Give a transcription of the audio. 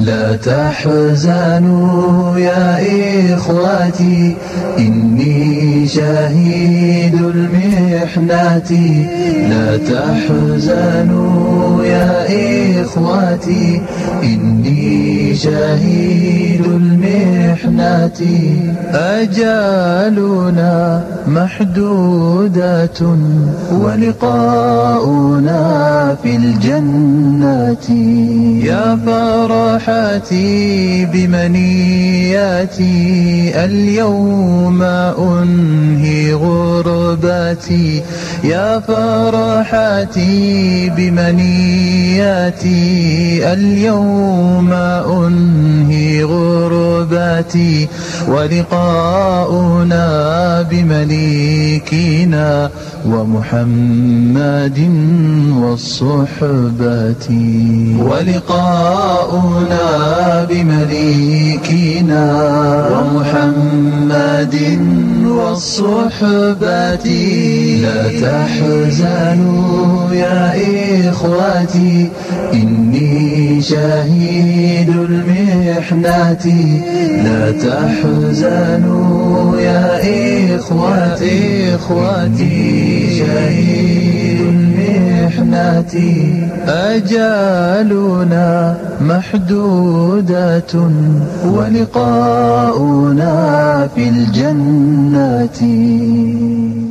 لا تحزنوا يا إخوتي إني شهيد المحنة. لا تحزنوا يا إخوتي إني شهيد المحنة. أجالنا محدودة ولقاؤنا في الجنة. يا فرحتي بمنياتي اليوم أنهي غربتي. يا فرحتي بمنياتي اليوم أنهي غربتي. ولقاؤنا بمليكنا ومحمد والصحبة. ولقاؤنا بمليكنا ومحمد والصحبة. لا تحزنوا يا إخوتي إني شهيد المحنة. لا تحزنوا يا إخوتي شهيد المحنة. أجالنا محدودة ولقاؤنا في الجنة.